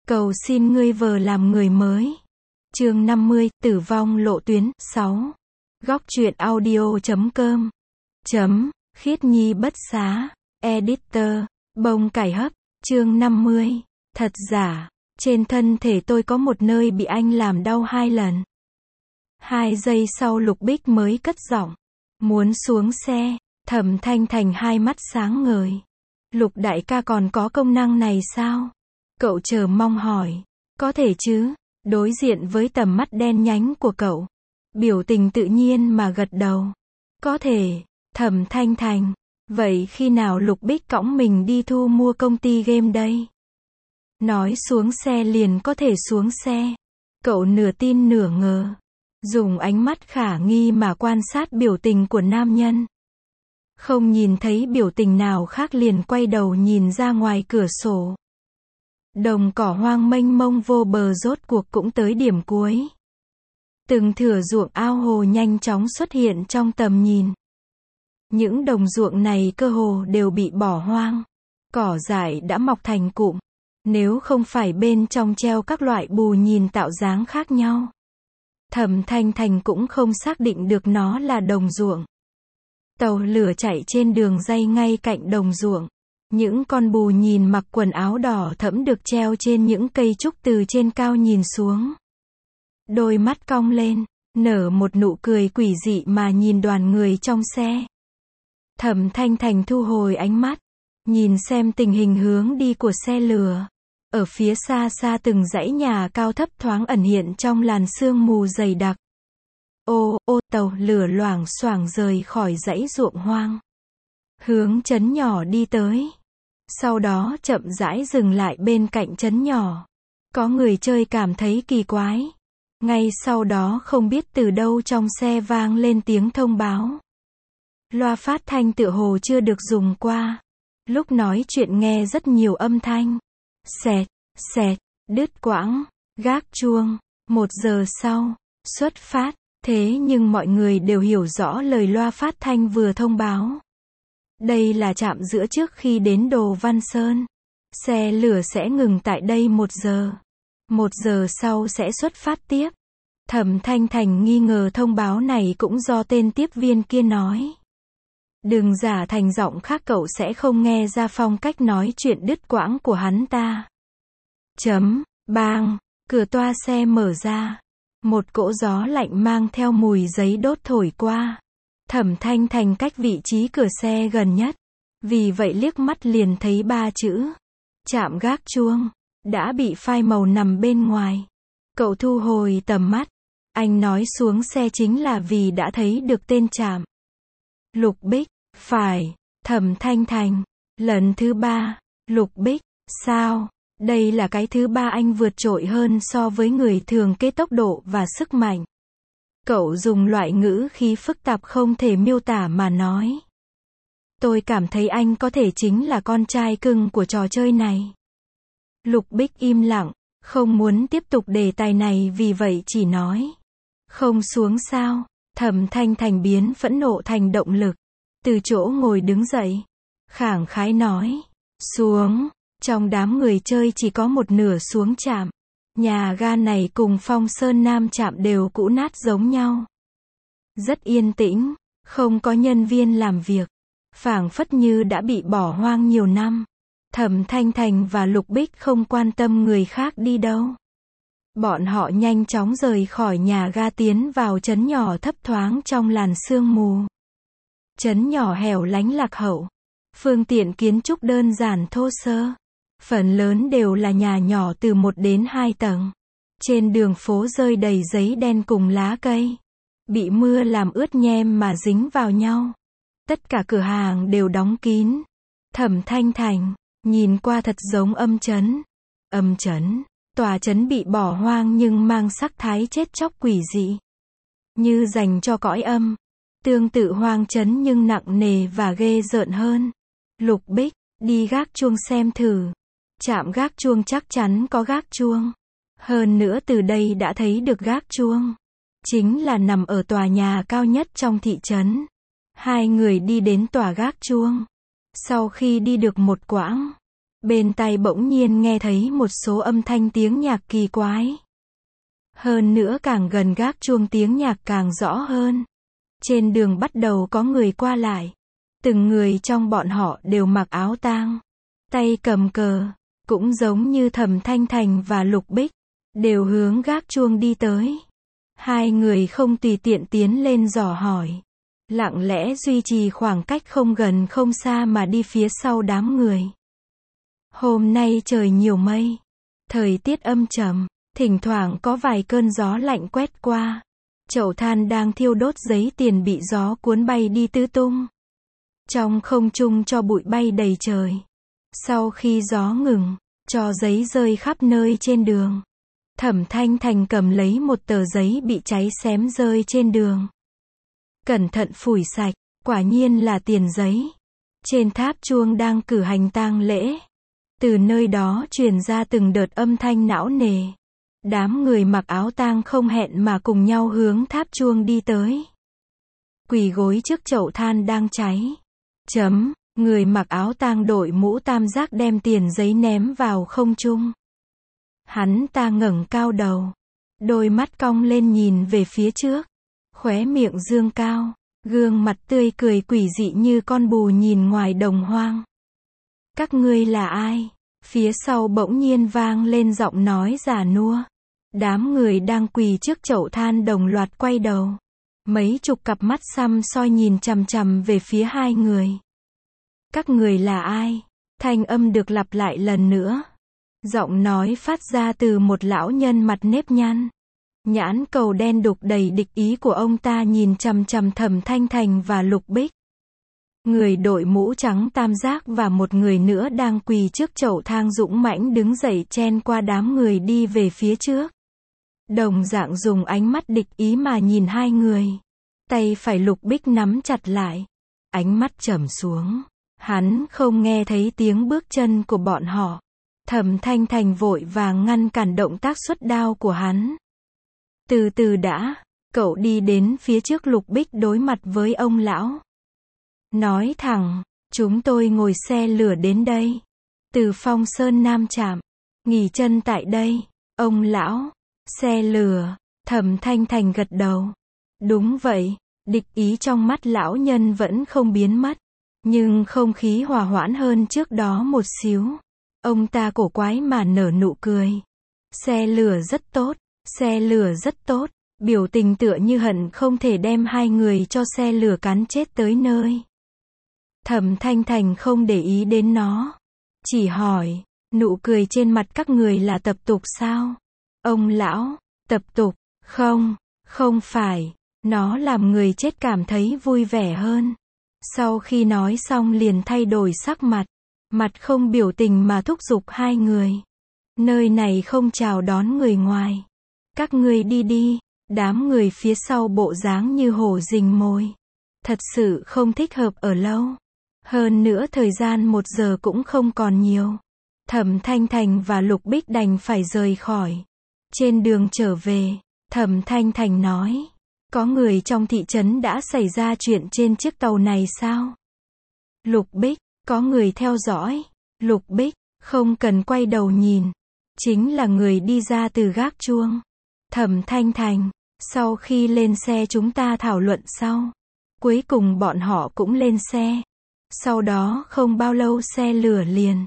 Cầu xin ngươi vờ làm người mới. Chương 50, tử vong lộ tuyến, 6. Góc truyện audio.com. Khiết nhi bất xá. Editor. Bông cải hấp. Chương 50. Thật giả. Trên thân thể tôi có một nơi bị anh làm đau 2 lần. 2 giây sau Lục Bích mới cất giọng. Muốn xuống xe. Thẩm Thanh Thành hai mắt sáng ngời. Lục đại ca còn có công năng này sao? Cậu chờ mong hỏi. Có thể chứ. Đối diện với tầm mắt đen nhánh của cậu. Biểu tình tự nhiên mà gật đầu. Có thể. Thẩm Thanh Thành. Vậy khi nào Lục Bích cõng mình đi thu mua công ty game đây? Nói xuống xe liền có thể xuống xe. Cậu nửa tin nửa ngờ. Dùng ánh mắt khả nghi mà quan sát biểu tình của nam nhân. Không nhìn thấy biểu tình nào khác liền quay đầu nhìn ra ngoài cửa sổ. Đồng cỏ hoang mênh mông vô bờ rốt cuộc cũng tới điểm cuối. Từng thửa ruộng ao hồ nhanh chóng xuất hiện trong tầm nhìn. Những đồng ruộng này cơ hồ đều bị bỏ hoang. Cỏ dại đã mọc thành cụm. Nếu không phải bên trong treo các loại bù nhìn tạo dáng khác nhau. Thẩm Thanh Thành cũng không xác định được nó là đồng ruộng. Tàu lửa chạy trên đường ray ngay cạnh đồng ruộng. Những con bù nhìn mặc quần áo đỏ thẫm được treo trên những cây trúc từ trên cao nhìn xuống. Đôi mắt cong lên, nở một nụ cười quỷ dị mà nhìn đoàn người trong xe. Thẩm Thanh Thành thu hồi ánh mắt, nhìn xem tình hình hướng đi của xe lửa. Ở phía xa xa từng dãy nhà cao thấp thoáng ẩn hiện trong làn sương mù dày đặc. Tàu lửa loảng xoảng rời khỏi dãy ruộng hoang. Hướng trấn nhỏ đi tới. Sau đó chậm rãi dừng lại bên cạnh trấn nhỏ. Có người chơi cảm thấy kỳ quái. Ngay sau đó không biết từ đâu trong xe vang lên tiếng thông báo. Loa phát thanh tựa hồ chưa được dùng qua. Lúc nói chuyện nghe rất nhiều âm thanh. Xẹt, xẹt, đứt quãng, gác chuông. 1 giờ sau, xuất phát. Thế nhưng mọi người đều hiểu rõ lời loa phát thanh vừa thông báo. Đây là trạm giữa trước khi đến Đồ Văn Sơn. Xe lửa sẽ ngừng tại đây 1 giờ. 1 giờ sau sẽ xuất phát tiếp. Thẩm Thanh Thành nghi ngờ thông báo này cũng do tên tiếp viên kia nói. Đừng giả thành giọng khác, cậu sẽ không nghe ra phong cách nói chuyện đứt quãng của hắn ta. Bang, cửa toa xe mở ra. Một cỗ gió lạnh mang theo mùi giấy đốt thổi qua. Thẩm Thanh Thành cách vị trí cửa xe gần nhất. Vì vậy liếc mắt liền thấy 3 chữ. Trạm gác chuông. Đã bị phai màu nằm bên ngoài. Cậu thu hồi tầm mắt. Anh nói xuống xe chính là vì đã thấy được tên trạm. Lục Bích. Phải. Thẩm Thanh Thành. Lần thứ 3. Lục Bích. Sao? Đây là cái thứ 3 anh vượt trội hơn so với người thường cái tốc độ và sức mạnh. Cậu dùng loại ngữ khí phức tạp không thể miêu tả mà nói. Tôi cảm thấy anh có thể chính là con trai cưng của trò chơi này. Lục Bích im lặng, không muốn tiếp tục đề tài này vì vậy chỉ nói. Không xuống sao? Thẩm Thanh Thành biến phẫn nộ thành động lực. Từ chỗ ngồi đứng dậy. Khẳng khái nói. Xuống. Trong đám người chơi chỉ có một nửa xuống trạm. Nhà ga này cùng Phong Sơn Nam trạm đều cũ nát giống nhau. Rất yên tĩnh, không có nhân viên làm việc. Phảng phất như đã bị bỏ hoang nhiều năm. Thẩm Thanh Thành và Lục Bích không quan tâm người khác đi đâu. Bọn họ nhanh chóng rời khỏi nhà ga tiến vào trấn nhỏ thấp thoáng trong làn sương mù. Trấn nhỏ hẻo lánh lạc hậu. Phương tiện kiến trúc đơn giản thô sơ. Phần lớn đều là nhà nhỏ từ 1 đến 2 tầng. Trên đường phố rơi đầy giấy đen cùng lá cây. Bị mưa làm ướt nhem mà dính vào nhau. Tất cả cửa hàng đều đóng kín. Thẩm Thanh Thành, nhìn qua thật giống âm trấn. Âm trấn, tòa trấn bị bỏ hoang nhưng mang sắc thái chết chóc quỷ dị. Như dành cho cõi âm. Tương tự hoang trấn nhưng nặng nề và ghê rợn hơn. Lục Bích, đi gác chuông xem thử. Trạm gác chuông chắc chắn có gác chuông. Hơn nữa từ đây đã thấy được gác chuông. Chính là nằm ở tòa nhà cao nhất trong thị trấn. Hai người đi đến tòa gác chuông. Sau khi đi được một quãng, Bên tai bỗng nhiên nghe thấy một số âm thanh tiếng nhạc kỳ quái. Hơn nữa càng gần gác chuông tiếng nhạc càng rõ hơn. Trên đường bắt đầu có người qua lại. Từng người trong bọn họ đều mặc áo tang, tay cầm cờ, cũng giống như Thẩm Thanh Thành và Lục Bích, đều hướng gác chuông đi tới. Hai người không tùy tiện tiến lên dò hỏi, lặng lẽ duy trì khoảng cách không gần không xa mà đi phía sau đám người. Hôm nay trời nhiều mây, thời tiết âm trầm, thỉnh thoảng có vài cơn gió lạnh quét qua. Chậu than đang thiêu đốt giấy tiền bị gió cuốn bay đi tứ tung. Trong không trung tro bụi bay đầy trời. Sau khi gió ngừng, tro giấy rơi khắp nơi trên đường. Thẩm Thanh Thành cầm lấy một tờ giấy bị cháy xém rơi trên đường. Cẩn thận phủi sạch, quả nhiên là tiền giấy. Trên tháp chuông đang cử hành tang lễ. Từ nơi đó truyền ra từng đợt âm thanh não nề. Đám người mặc áo tang không hẹn mà cùng nhau hướng tháp chuông đi tới. Quỳ gối trước chậu than đang cháy. Người mặc áo tang đội mũ tam giác đem tiền giấy ném vào không trung. Hắn ta ngẩng cao đầu, đôi mắt cong lên nhìn về phía trước, khóe miệng dương cao, gương mặt tươi cười quỷ dị như con bù nhìn ngoài đồng hoang. Các ngươi là ai? Phía sau bỗng nhiên vang lên giọng nói già nua. Đám người đang quỳ trước chậu than đồng loạt quay đầu. Mấy chục cặp mắt săm soi nhìn chằm chằm về phía hai người. Các người là ai? Thanh âm được lặp lại lần nữa. Giọng nói phát ra từ một lão nhân mặt nếp nhăn. Nhãn cầu đen đục đầy địch ý của ông ta nhìn chằm chằm Thẩm Thanh Thành và Lục Bích. Người đội mũ trắng tam giác và một người nữa đang quỳ trước chậu than dũng mãnh đứng dậy chen qua đám người đi về phía trước. Đồng dạng dùng ánh mắt địch ý mà nhìn hai người. Tay phải Lục Bích nắm chặt lại. Ánh mắt trầm xuống. Hắn không nghe thấy tiếng bước chân của bọn họ. Thẩm Thanh Thành vội vàng ngăn cản động tác xuất đao của hắn. Từ từ đã, cậu đi đến phía trước Lục Bích đối mặt với ông lão. Nói thẳng, chúng tôi ngồi xe lửa đến đây. Từ Phong Sơn Nam Trạm, nghỉ chân tại đây. Ông lão, xe lửa, Thẩm Thanh Thành gật đầu. Đúng vậy, địch ý trong mắt lão nhân vẫn không biến mất. Nhưng không khí hòa hoãn hơn trước đó một xíu. Ông ta cổ quái mà nở nụ cười. Xe lửa rất tốt, xe lửa rất tốt. Biểu tình tựa như hận không thể đem hai người cho xe lửa cán chết tới nơi. Thẩm Thanh Thành không để ý đến nó. Chỉ hỏi, nụ cười trên mặt các người là tập tục sao? Ông lão, tập tục, không phải. Nó làm người chết cảm thấy vui vẻ hơn. Sau khi nói xong liền thay đổi sắc mặt. Mặt không biểu tình mà thúc giục hai người. Nơi này không chào đón người ngoài. Các ngươi đi đi. Đám người phía sau bộ dáng như hổ rình mồi. Thật sự không thích hợp ở lâu. Hơn nữa thời gian 1 giờ cũng không còn nhiều. Thẩm Thanh Thành và Lục Bích đành phải rời khỏi. Trên đường trở về, Thẩm Thanh Thành nói. Có người trong thị trấn đã xảy ra chuyện trên chiếc tàu này sao? Lục Bích, có người theo dõi. Lục Bích, không cần quay đầu nhìn. Chính là người đi ra từ gác chuông. Thẩm Thanh Thành, sau khi lên xe chúng ta thảo luận sau. Cuối cùng bọn họ cũng lên xe. Sau đó không bao lâu xe lửa liền.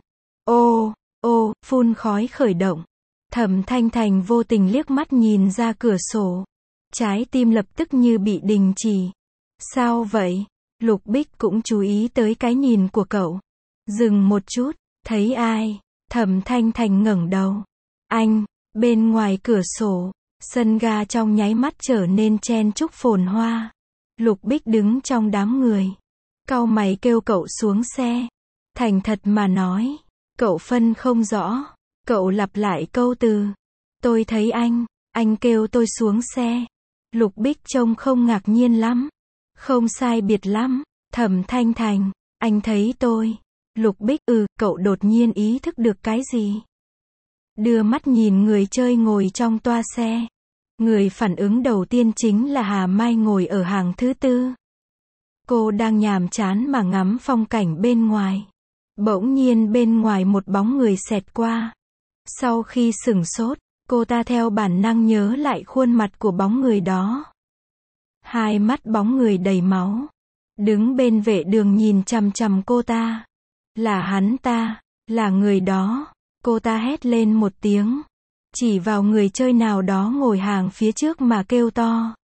Phun khói khởi động. Thẩm Thanh Thành vô tình liếc mắt nhìn ra cửa sổ. Trái tim lập tức như bị đình chỉ. Sao vậy? Lục Bích cũng chú ý tới cái nhìn của cậu. Dừng một chút, thấy ai? Thẩm Thanh Thành ngẩng đầu. Anh, bên ngoài cửa sổ, sân ga trong nháy mắt trở nên chen chúc phồn hoa. Lục Bích đứng trong đám người. Cau mày kêu cậu xuống xe. Thành thật mà nói, cậu phân không rõ. Cậu lặp lại câu từ. Tôi thấy anh kêu tôi xuống xe. Lục Bích trông không ngạc nhiên lắm. Không sai biệt lắm. Thẩm Thanh Thành, anh thấy tôi. Lục Bích, cậu đột nhiên ý thức được cái gì? Đưa mắt nhìn người chơi ngồi trong toa xe. Người phản ứng đầu tiên chính là Hà Mai ngồi ở hàng thứ 4. Cô đang nhàm chán mà ngắm phong cảnh bên ngoài. Bỗng nhiên bên ngoài một bóng người xẹt qua. Sau khi sửng sốt, cô ta theo bản năng nhớ lại khuôn mặt của bóng người đó. Hai mắt bóng người đầy máu. Đứng bên vệ đường nhìn chằm chằm cô ta. Là hắn ta, là người đó. Cô ta hét lên một tiếng. Chỉ vào người chơi nào đó ngồi hàng phía trước mà kêu to.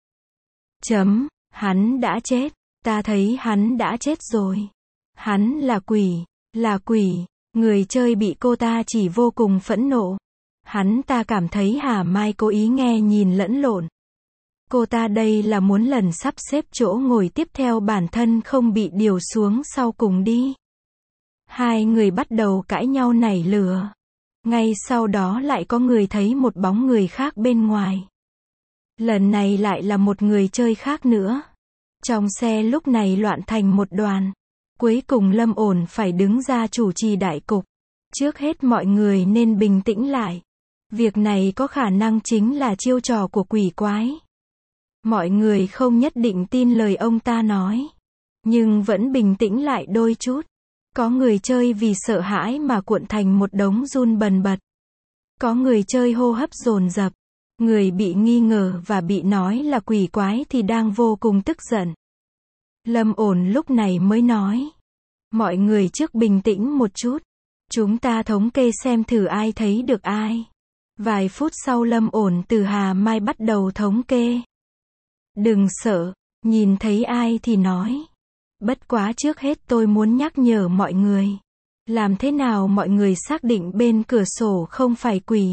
Hắn đã chết. Ta thấy hắn đã chết rồi. Hắn là quỷ, là quỷ. Người chơi bị cô ta chỉ vô cùng phẫn nộ. Hắn ta cảm thấy Hà Mai cố ý nghe nhìn lẫn lộn. Cô ta đây là muốn lần sắp xếp chỗ ngồi tiếp theo bản thân không bị điều xuống sau cùng đi. Hai người bắt đầu cãi nhau nảy lửa. Ngay sau đó lại có người thấy một bóng người khác bên ngoài. Lần này lại là một người chơi khác nữa. Trong xe lúc này loạn thành một đoàn. Cuối cùng Lâm Ổn phải đứng ra chủ trì đại cục. Trước hết mọi người nên bình tĩnh lại. Việc này có khả năng chính là chiêu trò của quỷ quái. Mọi người không nhất định tin lời ông ta nói. Nhưng vẫn bình tĩnh lại đôi chút. Có người chơi vì sợ hãi mà cuộn thành một đống run bần bật. Có người chơi hô hấp dồn dập. Người bị nghi ngờ và bị nói là quỷ quái thì đang vô cùng tức giận. Lâm Ổn lúc này mới nói. Mọi người trước bình tĩnh một chút. Chúng ta thống kê xem thử ai thấy được ai. Vài phút sau Lâm Ổn từ Hà Mai bắt đầu thống kê. Đừng sợ, nhìn thấy ai thì nói. Bất quá trước hết tôi muốn nhắc nhở mọi người. Làm thế nào mọi người xác định bên cửa sổ không phải quỷ?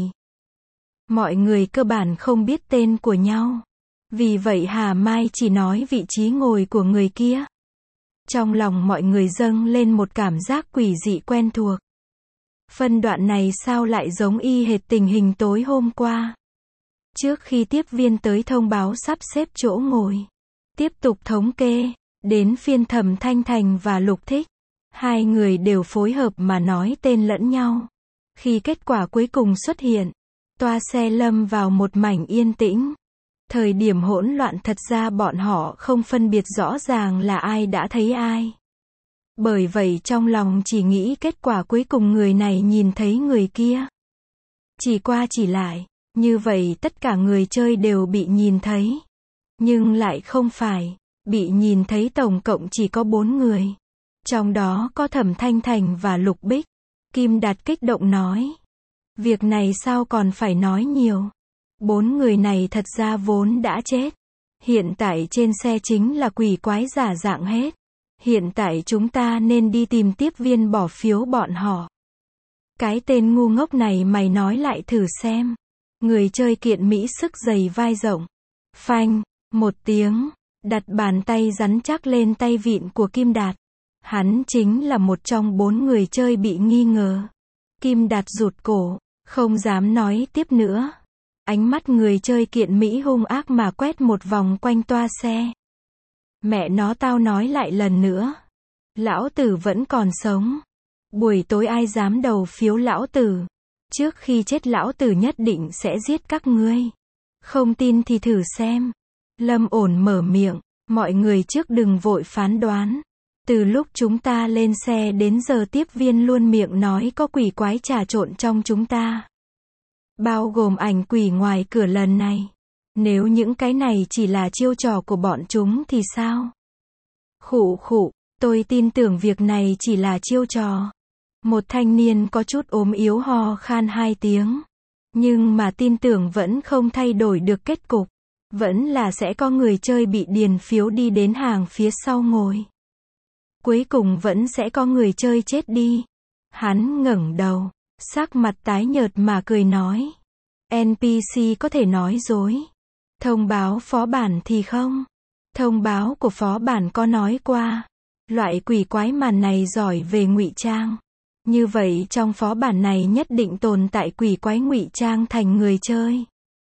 Mọi người cơ bản không biết tên của nhau. Vì vậy Hà Mai chỉ nói vị trí ngồi của người kia. Trong lòng mọi người dâng lên một cảm giác quỷ dị quen thuộc. Phân đoạn này sao lại giống y hệt tình hình tối hôm qua. Trước khi tiếp viên tới thông báo sắp xếp chỗ ngồi. Tiếp tục thống kê. Đến phiên Thẩm Thanh Thành và Lục Thích. Hai người đều phối hợp mà nói tên lẫn nhau. Khi kết quả cuối cùng xuất hiện, toa xe lâm vào một mảnh yên tĩnh. Thời điểm hỗn loạn thật ra bọn họ không phân biệt rõ ràng là ai đã thấy ai. Bởi vậy trong lòng chỉ nghĩ kết quả cuối cùng người này nhìn thấy người kia. Chỉ qua chỉ lại, như vậy tất cả người chơi đều bị nhìn thấy. Nhưng lại không phải, bị nhìn thấy tổng cộng chỉ có 4 người. Trong đó có Thẩm Thanh Thành và Lục Bích. Kim Đạt kích động nói. Việc này sao còn phải nói nhiều. 4 người này thật ra vốn đã chết. Hiện tại trên xe chính là quỷ quái giả dạng hết. Hiện tại chúng ta nên đi tìm tiếp viên bỏ phiếu bọn họ. Cái tên ngu ngốc này mày nói lại thử xem. Người chơi kiện Mỹ sức dày vai rộng. Phanh, một tiếng, đặt bàn tay rắn chắc lên tay vịn của Kim Đạt. Hắn chính là một trong 4 người chơi bị nghi ngờ. Kim Đạt rụt cổ, không dám nói tiếp nữa. Ánh mắt người chơi kiện Mỹ hung ác mà quét một vòng quanh toa xe. Mẹ nó tao nói lại lần nữa. Lão tử vẫn còn sống. Buổi tối ai dám đầu phiếu lão tử. Trước khi chết lão tử nhất định sẽ giết các ngươi. Không tin thì thử xem. Lâm Ổn mở miệng. Mọi người trước đừng vội phán đoán. Từ lúc chúng ta lên xe đến giờ tiếp viên luôn miệng nói có quỷ quái trà trộn trong chúng ta. Bao gồm ảnh quỷ ngoài cửa lần này. Nếu những cái này chỉ là chiêu trò của bọn chúng thì sao? Khụ khụ, tôi tin tưởng việc này chỉ là chiêu trò. Một thanh niên có chút ốm yếu ho khan 2 tiếng. Nhưng mà tin tưởng vẫn không thay đổi được kết cục. Vẫn là sẽ có người chơi bị điền phiếu đi đến hàng phía sau ngồi. Cuối cùng vẫn sẽ có người chơi chết đi. Hắn ngẩng đầu, sắc mặt tái nhợt mà cười nói. NPC có thể nói dối. Thông báo phó bản thì không. Thông báo của phó bản có nói qua. Loại quỷ quái màn này giỏi về ngụy trang. Như vậy trong phó bản này nhất định tồn tại quỷ quái ngụy trang thành người chơi.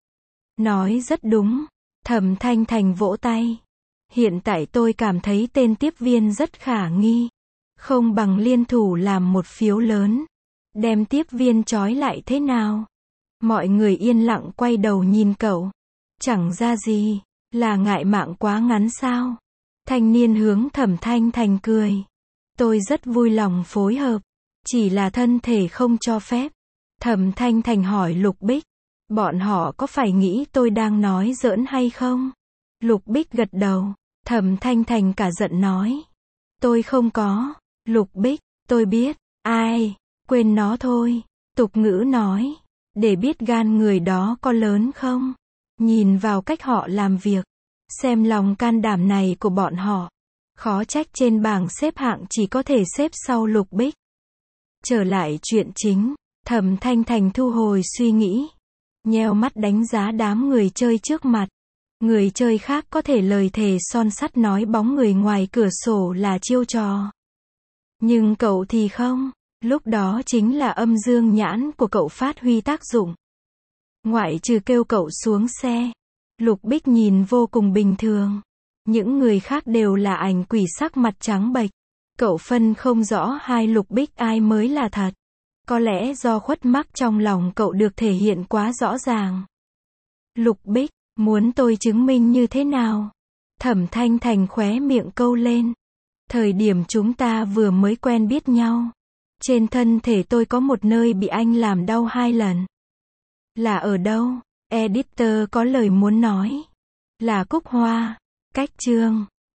Nói rất đúng. Thẩm Thanh Thành vỗ tay. Hiện tại tôi cảm thấy tên tiếp viên rất khả nghi. Không bằng liên thủ làm một phiếu lớn. Đem tiếp viên trói lại thế nào? Mọi người yên lặng quay đầu nhìn cậu. Chẳng ra gì. Là ngại mạng quá ngắn sao? Thanh niên hướng Thẩm Thanh Thành cười. Tôi rất vui lòng phối hợp. Chỉ là thân thể không cho phép. Thẩm Thanh Thành hỏi Lục Bích. Bọn họ có phải nghĩ tôi đang nói giỡn hay không? Lục Bích gật đầu. Thẩm Thanh Thành cả giận nói. Tôi không có. Lục Bích, tôi biết. Ai? Quên nó thôi. Tục ngữ nói. Để biết gan người đó có lớn không? Nhìn vào cách họ làm việc. Xem lòng can đảm này của bọn họ. Khó trách trên bảng xếp hạng chỉ có thể xếp sau Lục Bích. Trở lại chuyện chính. Thẩm Thanh Thành thu hồi suy nghĩ. Nheo mắt đánh giá đám người chơi trước mặt. Người chơi khác có thể lời thề son sắt nói bóng người ngoài cửa sổ là chiêu trò. Nhưng cậu thì không. Lúc đó chính là âm dương nhãn của cậu phát huy tác dụng. Ngoại trừ kêu cậu xuống xe. Lục Bích nhìn vô cùng bình thường. Những người khác đều là ảnh quỷ sắc mặt trắng bệch. Cậu phân không rõ hai Lục Bích ai mới là thật. Có lẽ do khuất mắc trong lòng cậu được thể hiện quá rõ ràng. Lục Bích, muốn tôi chứng minh như thế nào? Thẩm Thanh Thành khóe miệng câu lên. Thời điểm chúng ta vừa mới quen biết nhau. Trên thân thể tôi có một nơi bị anh làm đau 2 lần. Là ở đâu? Editor có lời muốn nói. Là Cúc Hoa. Cách chương.